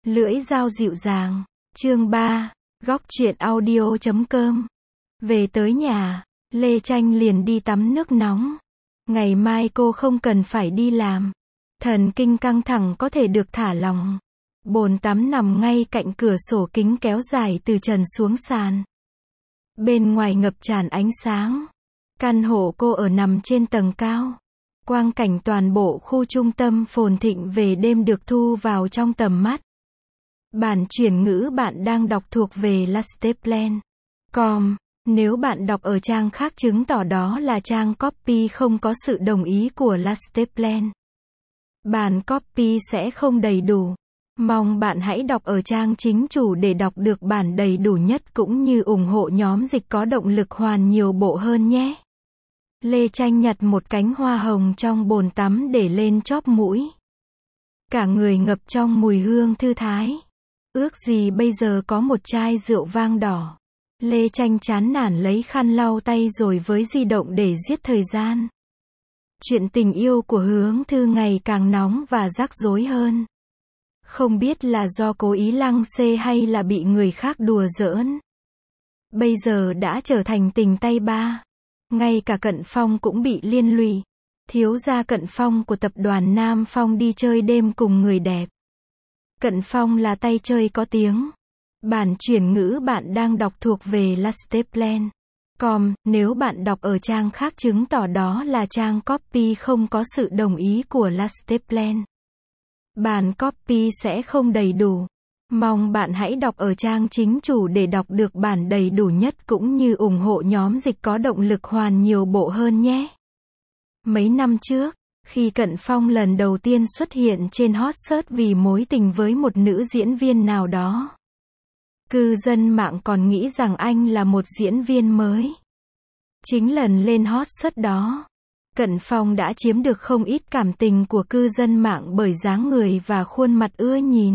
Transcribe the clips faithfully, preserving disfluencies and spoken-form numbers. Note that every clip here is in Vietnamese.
Lưỡi dao dịu dàng. Chương ba. Góc truyện audio chấm com. Về tới nhà, Lê Tranh liền đi tắm nước nóng. Ngày mai cô không cần phải đi làm. Thần kinh căng thẳng có thể được thả lỏng. Bồn tắm nằm ngay cạnh cửa sổ kính kéo dài từ trần xuống sàn. Bên ngoài ngập tràn ánh sáng. Căn hộ cô ở nằm trên tầng cao. Quang cảnh toàn bộ khu trung tâm phồn thịnh về đêm được thu vào trong tầm mắt. Bản chuyển ngữ bạn đang đọc thuộc về lasteplan chấm com. Nếu bạn đọc ở trang khác chứng tỏ đó là trang copy không có sự đồng ý của lasteplan. Bản copy sẽ không đầy đủ. Mong bạn hãy đọc ở trang chính chủ để đọc được bản đầy đủ nhất cũng như ủng hộ nhóm dịch có động lực hoàn nhiều bộ hơn nhé. Lê Tranh nhặt một cánh hoa hồng trong bồn tắm để lên chóp mũi. Cả người ngập trong mùi hương thư thái. Ước gì bây giờ có một chai rượu vang đỏ. Lê Tranh chán nản lấy khăn lau tay rồi với di động để giết thời gian. Chuyện tình yêu của Hướng Thư ngày càng nóng và rắc rối hơn. Không biết là do cố ý lăng xê hay là bị người khác đùa giỡn. Bây giờ đã trở thành tình tay ba. Ngay cả Cận Phong cũng bị liên lụy. Thiếu gia Cận Phong của tập đoàn Nam Phong đi chơi đêm cùng người đẹp. Cận Phong là tay chơi có tiếng. Bản chuyển ngữ bạn đang đọc thuộc về lasteplan chấm com. Nếu bạn đọc ở trang khác chứng tỏ đó là trang copy không có sự đồng ý của lasteplan. Bản copy sẽ không đầy đủ. Mong bạn hãy đọc ở trang chính chủ để đọc được bản đầy đủ nhất cũng như ủng hộ nhóm dịch có động lực hoàn nhiều bộ hơn nhé. Mấy năm trước, khi Cận Phong lần đầu tiên xuất hiện trên hot search vì mối tình với một nữ diễn viên nào đó, cư dân mạng còn nghĩ rằng anh là một diễn viên mới. Chính lần lên hot search đó, Cận Phong đã chiếm được không ít cảm tình của cư dân mạng bởi dáng người và khuôn mặt ưa nhìn.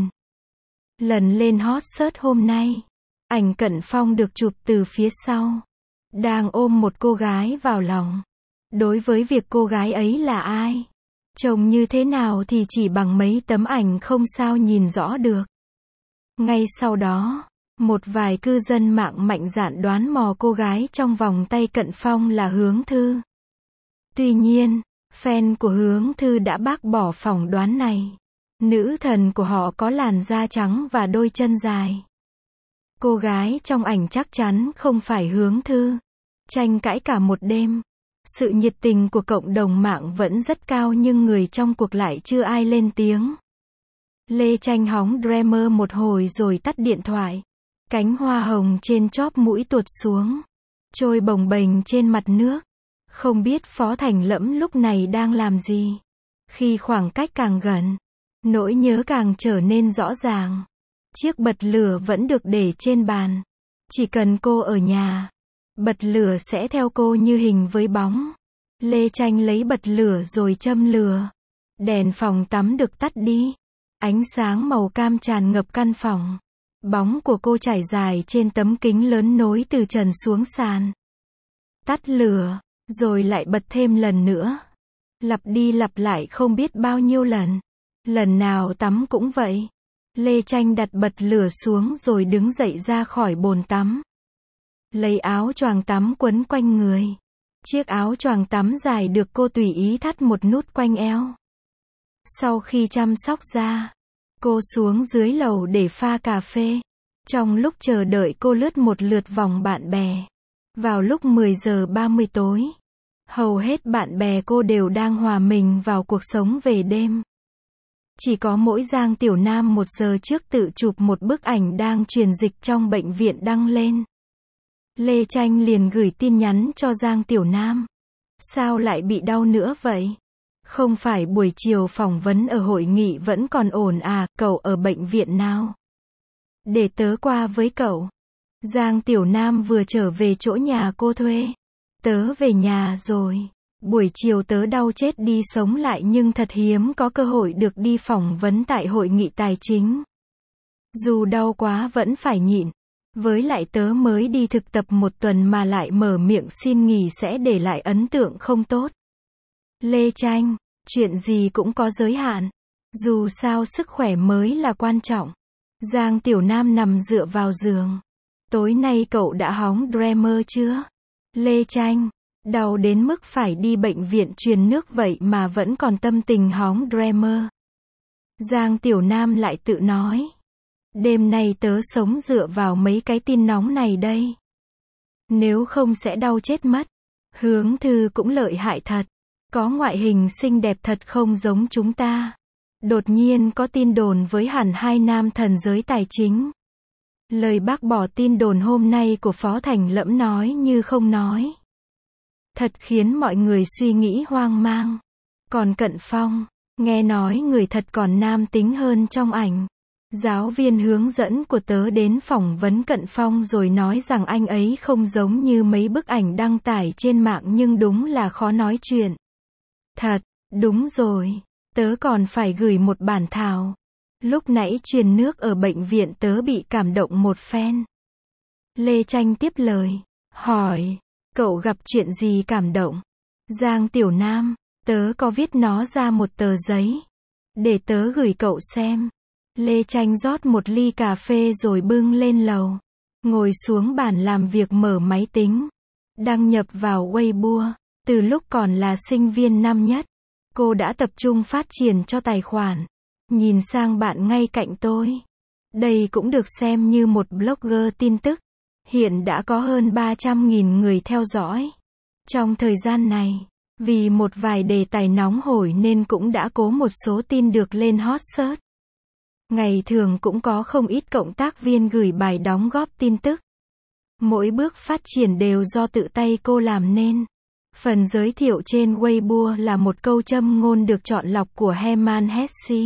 Lần lên hot search hôm nay, ảnh Cận Phong được chụp từ phía sau, đang ôm một cô gái vào lòng. Đối với việc cô gái ấy là ai, trông như thế nào thì chỉ bằng mấy tấm ảnh không sao nhìn rõ được. Ngay sau đó, một vài cư dân mạng mạnh dạn đoán mò cô gái trong vòng tay Cận Phong là Hướng Thư. Tuy nhiên, fan của Hướng Thư đã bác bỏ phỏng đoán này. Nữ thần của họ có làn da trắng và đôi chân dài. Cô gái trong ảnh chắc chắn không phải Hướng Thư. Tranh cãi cả một đêm. Sự nhiệt tình của cộng đồng mạng vẫn rất cao nhưng người trong cuộc lại chưa ai lên tiếng. Lê Tranh hóng Dreamer một hồi rồi tắt điện thoại. Cánh hoa hồng trên chóp mũi tuột xuống, trôi bồng bềnh trên mặt nước. Không biết Phó Thành Lẫm lúc này đang làm gì. Khi khoảng cách càng gần, nỗi nhớ càng trở nên rõ ràng. Chiếc bật lửa vẫn được để trên bàn. Chỉ cần cô ở nhà, bật lửa sẽ theo cô như hình với bóng. Lê Tranh lấy bật lửa rồi châm lửa. Đèn phòng tắm được tắt đi. Ánh sáng màu cam tràn ngập căn phòng. Bóng của cô trải dài trên tấm kính lớn nối từ trần xuống sàn. Tắt lửa, rồi lại bật thêm lần nữa. Lặp đi lặp lại không biết bao nhiêu lần. Lần nào tắm cũng vậy. Lê Tranh đặt bật lửa xuống rồi đứng dậy ra khỏi bồn tắm. Lấy áo choàng tắm quấn quanh người. Chiếc áo choàng tắm dài được cô tùy ý thắt một nút quanh eo. Sau khi chăm sóc da, cô xuống dưới lầu để pha cà phê. Trong lúc chờ đợi cô lướt một lượt vòng bạn bè. Vào lúc mười giờ ba mươi tối, hầu hết bạn bè cô đều đang hòa mình vào cuộc sống về đêm. Chỉ có mỗi Giang Tiểu Nam một giờ trước tự chụp một bức ảnh đang truyền dịch trong bệnh viện đăng lên. Lê Tranh liền gửi tin nhắn cho Giang Tiểu Nam. Sao lại bị đau nữa vậy? Không phải buổi chiều phỏng vấn ở hội nghị vẫn còn ổn à, cậu ở bệnh viện nào? Để tớ qua với cậu. Giang Tiểu Nam vừa trở về chỗ nhà cô thuê. Tớ về nhà rồi. Buổi chiều tớ đau chết đi sống lại nhưng thật hiếm có cơ hội được đi phỏng vấn tại hội nghị tài chính. Dù đau quá vẫn phải nhịn. Với lại tớ mới đi thực tập một tuần mà lại mở miệng xin nghỉ sẽ để lại ấn tượng không tốt. Lê Tranh, chuyện gì cũng có giới hạn. Dù sao sức khỏe mới là quan trọng. Giang Tiểu Nam nằm dựa vào giường. Tối nay cậu đã hóng Dreamer chưa? Lê Tranh, đau đến mức phải đi bệnh viện truyền nước vậy mà vẫn còn tâm tình hóng Dreamer. Giang Tiểu Nam lại tự nói. Đêm nay tớ sống dựa vào mấy cái tin nóng này đây. Nếu không sẽ đau chết mất. Hướng Thư cũng lợi hại thật. Có ngoại hình xinh đẹp thật không giống chúng ta. Đột nhiên có tin đồn với hẳn hai nam thần giới tài chính. Lời bác bỏ tin đồn hôm nay của Phó Thành Lẫm nói như không nói. Thật khiến mọi người suy nghĩ hoang mang. Còn Cận Phong, nghe nói người thật còn nam tính hơn trong ảnh. Giáo viên hướng dẫn của tớ đến phỏng vấn Cận Phong rồi nói rằng anh ấy không giống như mấy bức ảnh đăng tải trên mạng nhưng đúng là khó nói chuyện. Thật, đúng rồi, tớ còn phải gửi một bản thảo. Lúc nãy truyền nước ở bệnh viện tớ bị cảm động một phen. Lê Tranh tiếp lời, hỏi, cậu gặp chuyện gì cảm động? Giang Tiểu Nam, tớ có viết nó ra một tờ giấy. Để tớ gửi cậu xem. Lê Tranh rót một ly cà phê rồi bưng lên lầu. Ngồi xuống bàn làm việc mở máy tính. Đăng nhập vào Weibo. Từ lúc còn là sinh viên năm nhất, cô đã tập trung phát triển cho tài khoản. Nhìn sang bạn ngay cạnh tôi. Đây cũng được xem như một blogger tin tức. Hiện đã có hơn ba trăm nghìn người theo dõi. Trong thời gian này, vì một vài đề tài nóng hổi nên cũng đã cố một số tin được lên hot search. Ngày thường cũng có không ít cộng tác viên gửi bài đóng góp tin tức. Mỗi bước phát triển đều do tự tay cô làm nên. Phần giới thiệu trên Weibo là một câu châm ngôn được chọn lọc của Hermann Hesse.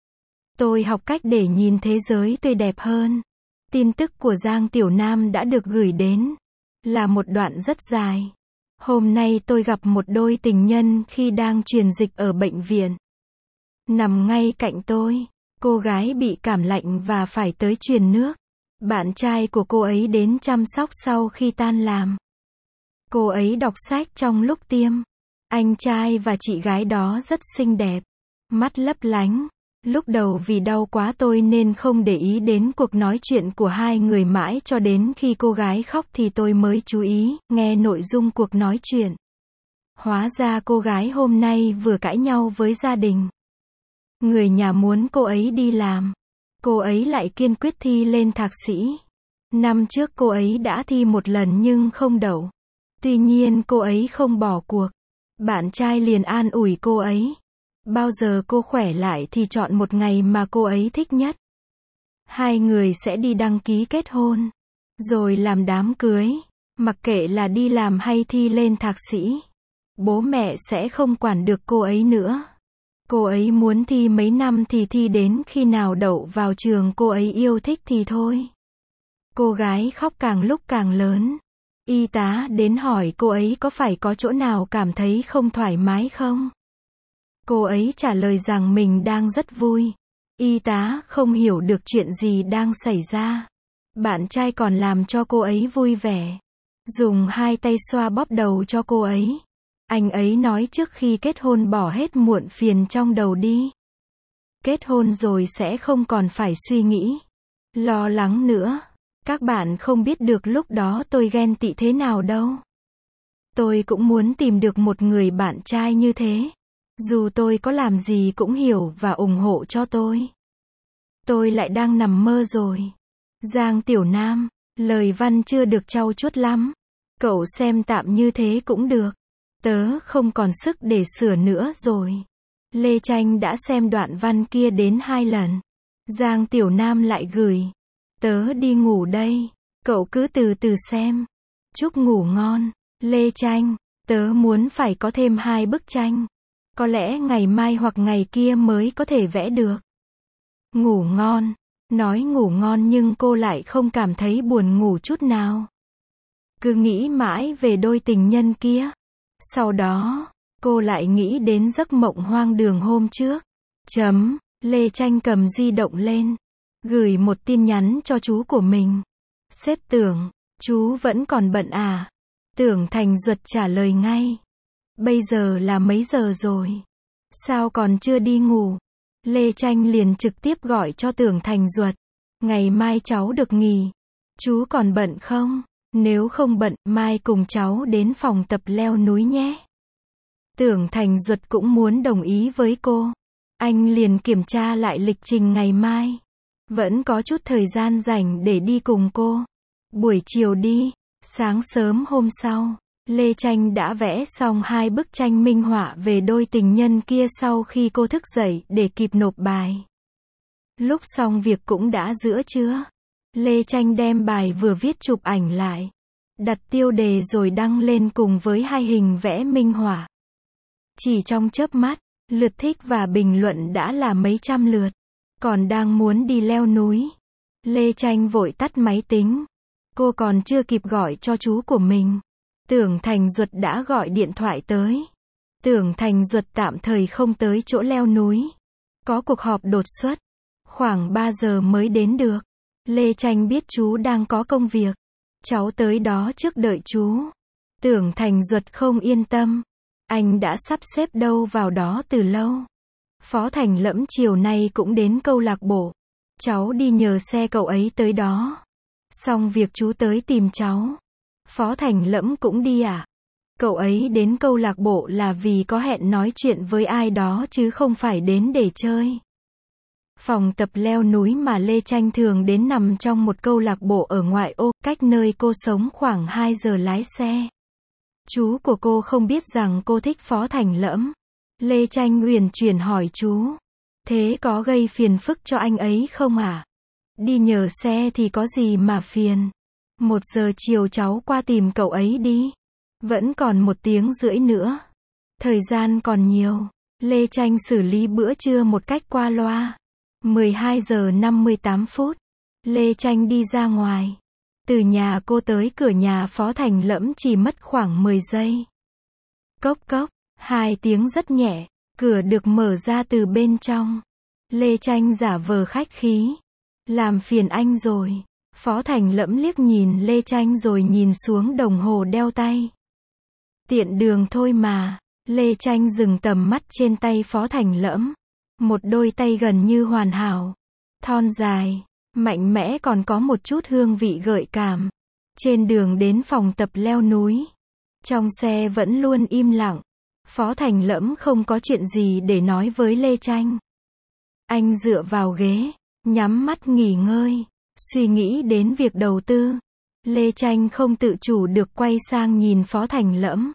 Tôi học cách để nhìn thế giới tươi đẹp hơn. Tin tức của Giang Tiểu Nam đã được gửi đến. Là một đoạn rất dài. Hôm nay tôi gặp một đôi tình nhân khi đang truyền dịch ở bệnh viện. Nằm ngay cạnh tôi. Cô gái bị cảm lạnh và phải tới truyền nước. Bạn trai của cô ấy đến chăm sóc sau khi tan làm. Cô ấy đọc sách trong lúc tiêm. Anh trai và chị gái đó rất xinh đẹp. Mắt lấp lánh. Lúc đầu vì đau quá tôi nên không để ý đến cuộc nói chuyện của hai người mãi cho đến khi cô gái khóc thì tôi mới chú ý, nghe nội dung cuộc nói chuyện. Hóa ra cô gái hôm nay vừa cãi nhau với gia đình. Người nhà muốn cô ấy đi làm. Cô ấy lại kiên quyết thi lên thạc sĩ. Năm trước cô ấy đã thi một lần nhưng không đậu. Tuy nhiên cô ấy không bỏ cuộc. Bạn trai liền an ủi cô ấy. Bao giờ cô khỏe lại thì chọn một ngày mà cô ấy thích nhất. Hai người sẽ đi đăng ký kết hôn. Rồi làm đám cưới. Mặc kệ là đi làm hay thi lên thạc sĩ. Bố mẹ sẽ không quản được cô ấy nữa. Cô ấy muốn thi mấy năm thì thi đến khi nào đậu vào trường cô ấy yêu thích thì thôi. Cô gái khóc càng lúc càng lớn. Y tá đến hỏi cô ấy có phải có chỗ nào cảm thấy không thoải mái không? Cô ấy trả lời rằng mình đang rất vui. Y tá không hiểu được chuyện gì đang xảy ra. Bạn trai còn làm cho cô ấy vui vẻ. Dùng hai tay xoa bóp đầu cho cô ấy. Anh ấy nói trước khi kết hôn bỏ hết muộn phiền trong đầu đi. Kết hôn rồi sẽ không còn phải suy nghĩ, lo lắng nữa. Các bạn không biết được lúc đó tôi ghen tị thế nào đâu. Tôi cũng muốn tìm được một người bạn trai như thế. Dù tôi có làm gì cũng hiểu và ủng hộ cho tôi. Tôi lại đang nằm mơ rồi. Giang Tiểu Nam, lời văn chưa được trau chuốt lắm. Cậu xem tạm như thế cũng được. Tớ không còn sức để sửa nữa rồi. Lê Tranh đã xem đoạn văn kia đến hai lần. Giang Tiểu Nam lại gửi. Tớ đi ngủ đây. Cậu cứ từ từ xem. Chúc ngủ ngon. Lê Tranh, tớ muốn phải có thêm hai bức tranh. Có lẽ ngày mai hoặc ngày kia mới có thể vẽ được. Ngủ ngon. Nói ngủ ngon nhưng cô lại không cảm thấy buồn ngủ chút nào. Cứ nghĩ mãi về đôi tình nhân kia. Sau đó, cô lại nghĩ đến giấc mộng hoang đường hôm trước. Chấm, Lê Tranh cầm di động lên. Gửi một tin nhắn cho chú của mình. Sếp Tưởng, chú vẫn còn bận à? Tưởng Thành Duật trả lời ngay. Bây giờ là mấy giờ rồi? Sao còn chưa đi ngủ? Lê Tranh liền trực tiếp gọi cho Tưởng Thành Duật. Ngày mai cháu được nghỉ. Chú còn bận không? Nếu không bận, mai cùng cháu đến phòng tập leo núi nhé. Tưởng Thành Duật cũng muốn đồng ý với cô. Anh liền kiểm tra lại lịch trình ngày mai. Vẫn có chút thời gian rảnh để đi cùng cô. Buổi chiều đi. Sáng sớm hôm sau, Lê Tranh đã vẽ xong hai bức tranh minh họa về đôi tình nhân kia sau khi cô thức dậy để kịp nộp bài. Lúc xong việc cũng đã giữa trưa. Lê Tranh đem bài vừa viết chụp ảnh lại, đặt tiêu đề rồi đăng lên cùng với hai hình vẽ minh họa. Chỉ trong chớp mắt, lượt thích và bình luận đã là mấy trăm lượt. Còn đang muốn đi leo núi, Lê Tranh vội tắt máy tính. Cô còn chưa kịp gọi cho chú của mình, Tưởng Thành Duật đã gọi điện thoại tới. Tưởng Thành Duật tạm thời không tới chỗ leo núi. Có cuộc họp đột xuất. Khoảng ba giờ mới đến được. Lê Tranh biết chú đang có công việc. Cháu tới đó trước đợi chú. Tưởng Thành Duật không yên tâm. Anh đã sắp xếp đâu vào đó từ lâu. Phó Thành Lẫm chiều nay cũng đến câu lạc bộ. Cháu đi nhờ xe cậu ấy tới đó. Xong việc chú tới tìm cháu. Phó Thành Lẫm cũng đi à? Cậu ấy đến câu lạc bộ là vì có hẹn nói chuyện với ai đó chứ không phải đến để chơi. Phòng tập leo núi mà Lê Tranh thường đến nằm trong một câu lạc bộ ở ngoại ô, cách nơi cô sống khoảng hai giờ lái xe. Chú của cô không biết rằng cô thích Phó Thành Lẫm. Lê Tranh uyển chuyển hỏi chú. Thế có gây phiền phức cho anh ấy không à? Đi nhờ xe thì có gì mà phiền. Một giờ chiều cháu qua tìm cậu ấy đi. Vẫn còn một tiếng rưỡi nữa. Thời gian còn nhiều. Lê Tranh xử lý bữa trưa một cách qua loa. mười hai giờ năm mươi tám phút. Lê Tranh đi ra ngoài. Từ nhà cô tới cửa nhà Phó Thành Lẫm chỉ mất khoảng mười giây. Cốc cốc. Hai tiếng rất nhẹ. Cửa được mở ra từ bên trong. Lê Tranh giả vờ khách khí. Làm phiền anh rồi. Phó Thành Lẫm liếc nhìn Lê Tranh rồi nhìn xuống đồng hồ đeo tay. Tiện đường thôi mà. Lê Tranh dừng tầm mắt trên tay Phó Thành Lẫm. Một đôi tay gần như hoàn hảo. Thon dài, mạnh mẽ còn có một chút hương vị gợi cảm. Trên đường đến phòng tập leo núi. Trong xe vẫn luôn im lặng. Phó Thành Lẫm không có chuyện gì để nói với Lê Tranh. Anh dựa vào ghế, nhắm mắt nghỉ ngơi, suy nghĩ đến việc đầu tư. Lê Tranh không tự chủ được quay sang nhìn Phó Thành Lẫm.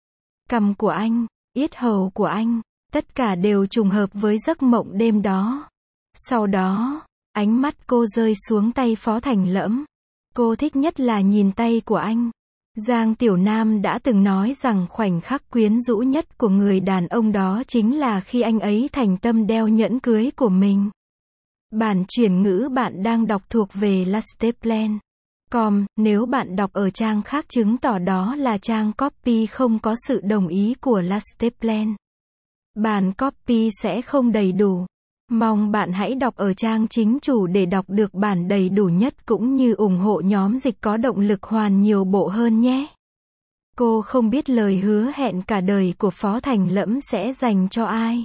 Cằm của anh, yết hầu của anh, tất cả đều trùng hợp với giấc mộng đêm đó. Sau đó, ánh mắt cô rơi xuống tay Phó Thành Lẫm. Cô thích nhất là nhìn tay của anh. Giang Tiểu Nam đã từng nói rằng khoảnh khắc quyến rũ nhất của người đàn ông đó chính là khi anh ấy thành tâm đeo nhẫn cưới của mình. Bản chuyển ngữ bạn đang đọc thuộc về lasteplan chấm com, nếu bạn đọc ở trang khác chứng tỏ đó là trang copy không có sự đồng ý của Lasteplan. Bản copy sẽ không đầy đủ. Mong bạn hãy đọc ở trang chính chủ để đọc được bản đầy đủ nhất cũng như ủng hộ nhóm dịch có động lực hoàn nhiều bộ hơn nhé. Cô không biết lời hứa hẹn cả đời của Phó Thành Lẫm sẽ dành cho ai.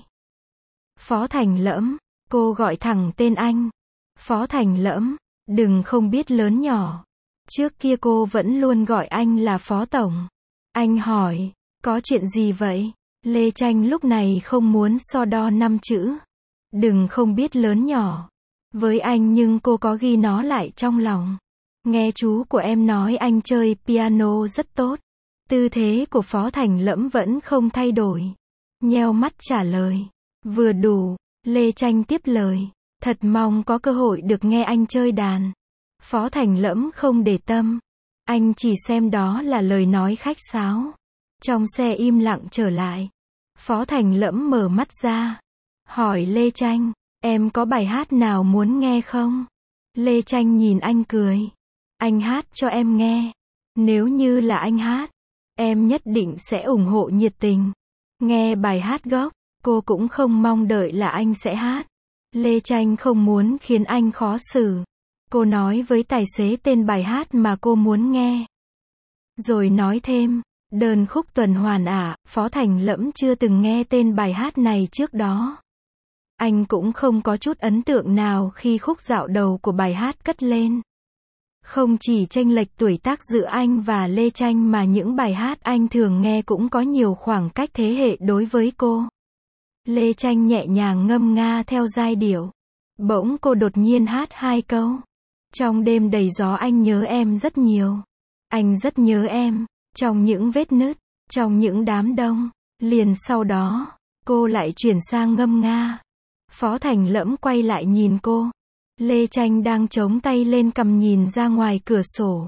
Phó Thành Lẫm, cô gọi thẳng tên anh. Phó Thành Lẫm, đừng không biết lớn nhỏ. Trước kia cô vẫn luôn gọi anh là Phó Tổng. Anh hỏi, có chuyện gì vậy? Lê Tranh lúc này không muốn so đo năm chữ. Đừng không biết lớn nhỏ. Với anh nhưng cô có ghi nó lại trong lòng. Nghe chú của em nói anh chơi piano rất tốt. Tư thế của Phó Thành Lẫm vẫn không thay đổi. Nheo mắt trả lời. Vừa đủ. Lê Tranh tiếp lời. Thật mong có cơ hội được nghe anh chơi đàn. Phó Thành Lẫm không để tâm. Anh chỉ xem đó là lời nói khách sáo. Trong xe im lặng trở lại. Phó Thành Lẫm mở mắt ra. Hỏi Lê Tranh, em có bài hát nào muốn nghe không? Lê Tranh nhìn anh cười. Anh hát cho em nghe. Nếu như là anh hát, em nhất định sẽ ủng hộ nhiệt tình. Nghe bài hát gốc, cô cũng không mong đợi là anh sẽ hát. Lê Tranh không muốn khiến anh khó xử. Cô nói với tài xế tên bài hát mà cô muốn nghe. Rồi nói thêm, đơn khúc tuần hoàn à, Phó Thành Lẫm chưa từng nghe tên bài hát này trước đó. Anh cũng không có chút ấn tượng nào khi khúc dạo đầu của bài hát cất lên. Không chỉ chênh lệch tuổi tác giữa anh và Lê Tranh mà những bài hát anh thường nghe cũng có nhiều khoảng cách thế hệ đối với cô. Lê Tranh nhẹ nhàng ngâm nga theo giai điệu. Bỗng cô đột nhiên hát hai câu. Trong đêm đầy gió anh nhớ em rất nhiều. Anh rất nhớ em. Trong những vết nứt, trong những đám đông. Liền sau đó, cô lại chuyển sang ngâm nga. Phó Thành Lẫm quay lại nhìn cô. Lê Tranh đang chống tay lên cằm nhìn ra ngoài cửa sổ.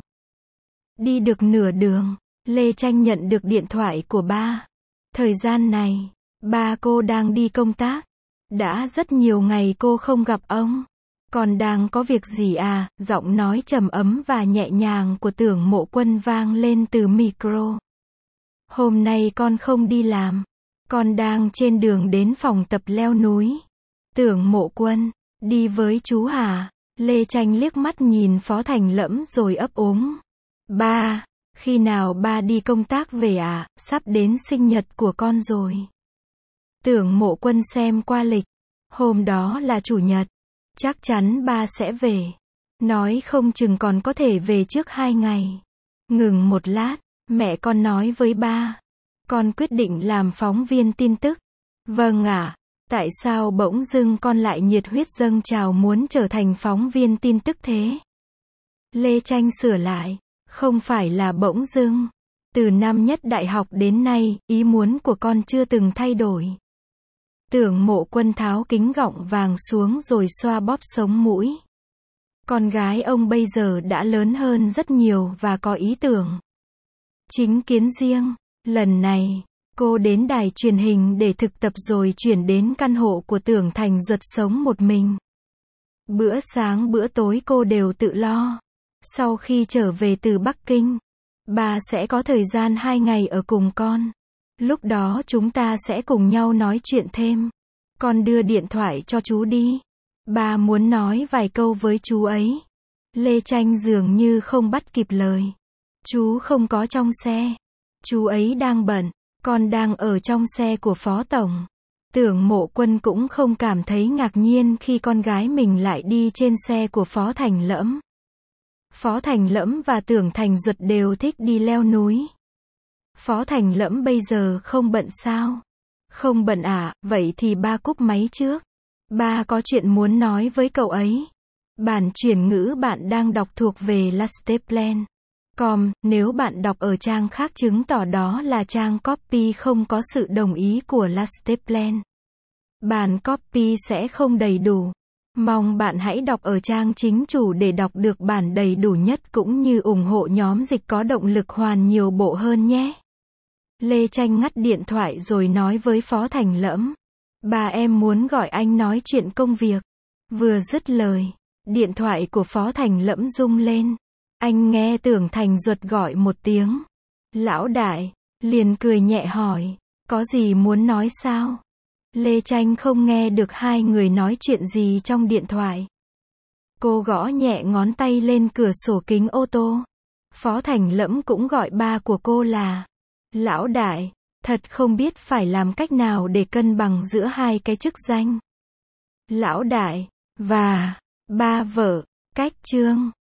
Đi được nửa đường, Lê Tranh nhận được điện thoại của ba. Thời gian này, ba cô đang đi công tác. Đã rất nhiều ngày cô không gặp ông. Còn đang có việc gì à? Giọng nói trầm ấm và nhẹ nhàng của Tưởng Mộ Quân vang lên từ micro. Hôm nay con không đi làm. Con đang trên đường đến phòng tập leo núi. Tưởng Mộ Quân, đi với chú hả? Lê Tranh liếc mắt nhìn Phó Thành Lẫm rồi ấp úng. Ba, khi nào ba đi công tác về à? Sắp đến sinh nhật của con rồi. Tưởng Mộ Quân xem qua lịch. Hôm đó là chủ nhật. Chắc chắn ba sẽ về. Nói không chừng còn có thể về trước hai ngày. Ngừng một lát, mẹ con nói với ba. Con quyết định làm phóng viên tin tức. Vâng ạ. Tại sao bỗng dưng con lại nhiệt huyết dâng trào muốn trở thành phóng viên tin tức thế? Lê Tranh sửa lại. Không phải là bỗng dưng. Từ năm nhất đại học đến nay, ý muốn của con chưa từng thay đổi. Tưởng Mộ Quân tháo kính gọng vàng xuống rồi xoa bóp sống mũi. Con gái ông bây giờ đã lớn hơn rất nhiều và có ý tưởng chính kiến riêng. Lần này, cô đến đài truyền hình để thực tập rồi chuyển đến căn hộ của Tưởng Thành Duật sống một mình. Bữa sáng bữa tối cô đều tự lo. Sau khi trở về từ Bắc Kinh, ba sẽ có thời gian hai ngày ở cùng con. Lúc đó chúng ta sẽ cùng nhau nói chuyện thêm. Con đưa điện thoại cho chú đi. Ba muốn nói vài câu với chú ấy. Lê Tranh dường như không bắt kịp lời. Chú không có trong xe. Chú ấy đang bận. Con đang ở trong xe của Phó Tổng. Tưởng Mộ Quân cũng không cảm thấy ngạc nhiên khi con gái mình lại đi trên xe của Phó Thành Lẫm. Phó Thành Lẫm và Tưởng Thành Duật đều thích đi leo núi. Phó Thành Lẫm bây giờ không bận sao? Không bận à, vậy thì ba cúp máy trước. Ba có chuyện muốn nói với cậu ấy. Bản chuyển ngữ bạn đang đọc thuộc về lasteplan chấm com, nếu bạn đọc ở trang khác chứng tỏ đó là trang copy không có sự đồng ý của Lasteplan. Bản copy sẽ không đầy đủ. Mong bạn hãy đọc ở trang chính chủ để đọc được bản đầy đủ nhất cũng như ủng hộ nhóm dịch có động lực hoàn nhiều bộ hơn nhé. Lê Tranh ngắt điện thoại rồi nói với Phó Thành Lẫm. Bà em muốn gọi anh nói chuyện công việc. Vừa dứt lời, điện thoại của Phó Thành Lẫm rung lên. Anh nghe Tưởng Thành Duật gọi một tiếng. Lão đại, liền cười nhẹ hỏi. Có gì muốn nói sao? Lê Tranh không nghe được hai người nói chuyện gì trong điện thoại. Cô gõ nhẹ ngón tay lên cửa sổ kính ô tô. Phó Thành Lẫm cũng gọi ba của cô là Lão đại, thật không biết phải làm cách nào để cân bằng giữa hai cái chức danh Lão đại và ba vợ. Cách chương